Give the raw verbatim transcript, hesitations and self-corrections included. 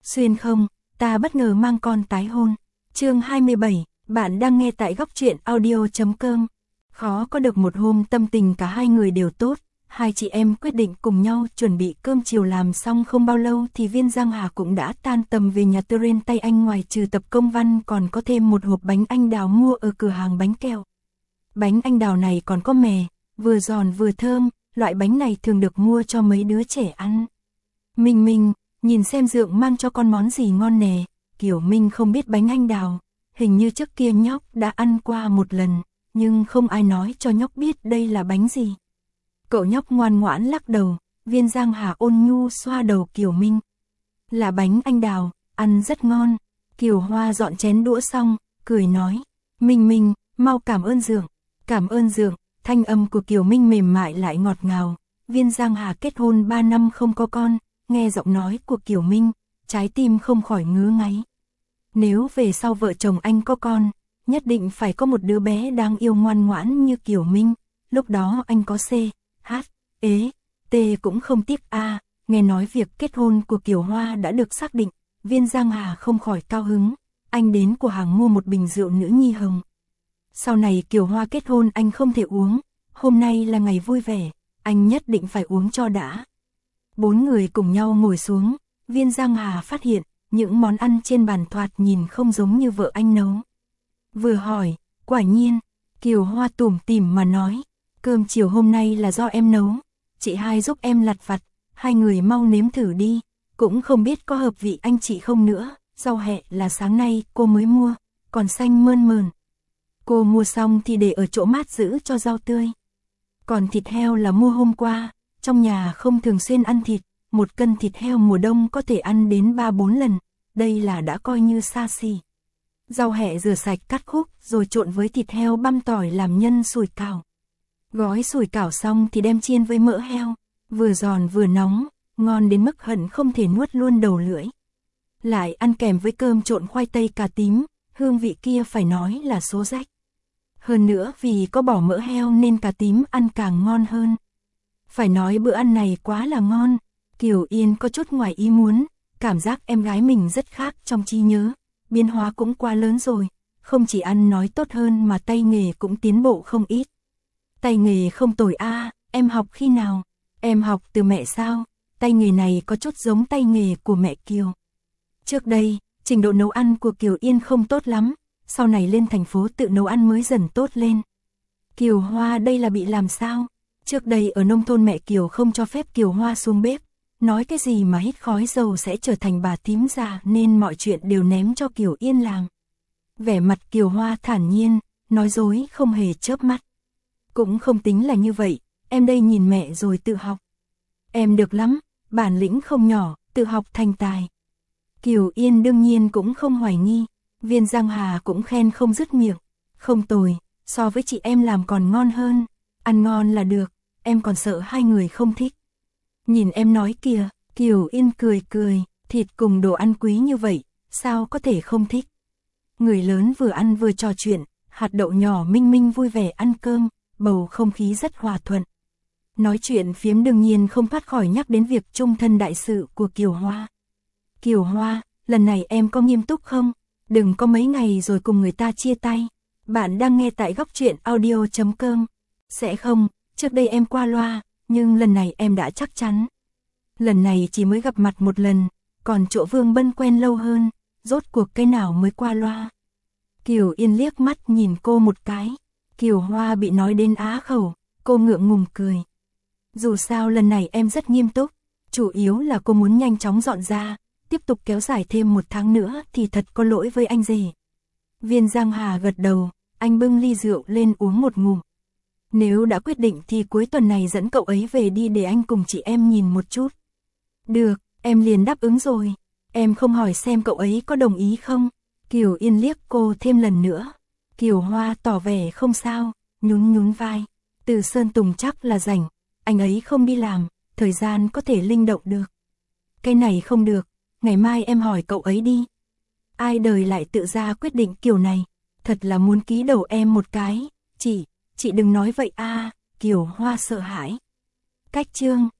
Xuyên không, ta bất ngờ mang con tái hôn. Chương hai mươi bảy, bạn đang nghe tại góc truyện audio chấm com. Khó có được một hôm tâm tình cả hai người đều tốt, hai chị em quyết định cùng nhau chuẩn bị cơm chiều. Làm xong không bao lâu thì Viên Giang Hà cũng đã tan tầm về nhà. Trên tay anh ngoài trừ tập công văn còn có thêm một hộp bánh anh đào mua ở cửa hàng bánh kẹo. Bánh anh đào này còn có mè, vừa giòn vừa thơm, loại bánh này thường được mua cho mấy đứa trẻ ăn. Minh Minh, nhìn xem Dượng mang cho con món gì ngon nè. Kiều Minh không biết bánh anh đào, hình như trước kia nhóc đã ăn qua một lần, nhưng không ai nói cho nhóc biết đây là bánh gì. Cậu nhóc ngoan ngoãn lắc đầu. Viên Giang Hà ôn nhu xoa đầu Kiều Minh. Là bánh anh đào, ăn rất ngon. Kiều Hoa dọn chén đũa xong, cười nói, Minh Minh, mau cảm ơn Dượng. Cảm ơn Dượng. Thanh âm của Kiều Minh mềm mại lại ngọt ngào. Viên Giang Hà kết hôn ba năm không có con, nghe giọng nói của Kiều Minh, trái tim không khỏi ngứa ngáy. Nếu về sau vợ chồng anh có con, nhất định phải có một đứa bé đáng yêu ngoan ngoãn như Kiều Minh, lúc đó anh có C, H, ế, T cũng không tiếc a. Nghe nói việc kết hôn của Kiều Hoa đã được xác định, Viên Giang Hà không khỏi cao hứng, anh đến cửa hàng mua một bình rượu nữ nhi hồng. Sau này Kiều Hoa kết hôn anh không thể uống, hôm nay là ngày vui vẻ, anh nhất định phải uống cho đã. Bốn người cùng nhau ngồi xuống, Viên Giang Hà phát hiện, những món ăn trên bàn thoạt nhìn không giống như vợ anh nấu. Vừa hỏi, quả nhiên, Kiều Hoa tủm tỉm mà nói, cơm chiều hôm nay là do em nấu, chị hai giúp em lặt vặt, hai người mau nếm thử đi, cũng không biết có hợp vị anh chị không nữa. Rau hẹ là sáng nay cô mới mua, còn xanh mơn mờn. Cô mua xong thì để ở chỗ mát giữ cho rau tươi. Còn thịt heo là mua hôm qua, trong nhà không thường xuyên ăn thịt, một cân thịt heo mùa đông có thể ăn đến ba bốn lần, đây là đã coi như xa xỉ. Rau hẹ rửa sạch cắt khúc rồi trộn với thịt heo băm tỏi làm nhân sủi cảo. Gói sủi cảo xong thì đem chiên với mỡ heo, vừa giòn vừa nóng, ngon đến mức hận không thể nuốt luôn đầu lưỡi. Lại ăn kèm với cơm trộn khoai tây cà tím, hương vị kia phải nói là số rách. Hơn nữa vì có bỏ mỡ heo nên cà tím ăn càng ngon hơn. Phải nói bữa ăn này quá là ngon, Kiều Yên có chút ngoài ý muốn, cảm giác em gái mình rất khác trong trí nhớ, biến hóa cũng quá lớn rồi, không chỉ ăn nói tốt hơn mà tay nghề cũng tiến bộ không ít. Tay nghề không tồi a, à, em học khi nào? Em học từ mẹ sao? Tay nghề này có chút giống tay nghề của mẹ Kiều. Trước đây, trình độ nấu ăn của Kiều Yên không tốt lắm, sau này lên thành phố tự nấu ăn mới dần tốt lên. Kiều Hoa đây là bị làm sao? Trước đây ở nông thôn mẹ Kiều không cho phép Kiều Hoa xuống bếp, nói cái gì mà hít khói dầu sẽ trở thành bà tím già nên mọi chuyện đều ném cho Kiều Yên làm. Vẻ mặt Kiều Hoa thản nhiên, nói dối không hề chớp mắt. Cũng không tính là như vậy, em đây nhìn mẹ rồi tự học. Em được lắm, bản lĩnh không nhỏ, tự học thành tài. Kiều Yên đương nhiên cũng không hoài nghi, Viên Giang Hà cũng khen không dứt miệng. Không tồi, so với chị em làm còn ngon hơn, ăn ngon là được, em còn sợ hai người không thích. Nhìn em nói kìa, Kiều Yên cười cười, thịt cùng đồ ăn quý như vậy, sao có thể không thích. Người lớn vừa ăn vừa trò chuyện, hạt đậu nhỏ Minh Minh vui vẻ ăn cơm, bầu không khí rất hòa thuận. Nói chuyện phiếm đương nhiên không thoát khỏi nhắc đến việc chung thân đại sự của Kiều Hoa. Kiều Hoa, lần này em có nghiêm túc không? Đừng có mấy ngày rồi cùng người ta chia tay. Bạn đang nghe tại góc truyện audio chấm com. Sẽ không, trước đây em qua loa, nhưng lần này em đã chắc chắn. Lần này chỉ mới gặp mặt một lần, còn chỗ Vương Bân quen lâu hơn, rốt cuộc cái nào mới qua loa. Kiều Yên liếc mắt nhìn cô một cái. Kiều Hoa bị nói đến á khẩu, cô ngượng ngùng cười. Dù sao lần này em rất nghiêm túc, chủ yếu là cô muốn nhanh chóng dọn ra, tiếp tục kéo dài thêm một tháng nữa thì thật có lỗi với anh rể. Viên Giang Hà gật đầu, anh bưng ly rượu lên uống một ngụm. Nếu đã quyết định thì cuối tuần này dẫn cậu ấy về đi để anh cùng chị em nhìn một chút. Được, em liền đáp ứng rồi. Em không hỏi xem cậu ấy có đồng ý không? Kiều Yên liếc cô thêm lần nữa. Kiều Hoa tỏ vẻ không sao, nhún nhún vai. Từ Sơn Tùng chắc là rảnh, anh ấy không đi làm, thời gian có thể linh động được. Cái này không được, ngày mai em hỏi cậu ấy đi. Ai đời lại tự ra quyết định kiểu này, thật là muốn ký đầu em một cái. Chị, chị đừng nói vậy a. Kiều Hoa sợ hãi. Cách chương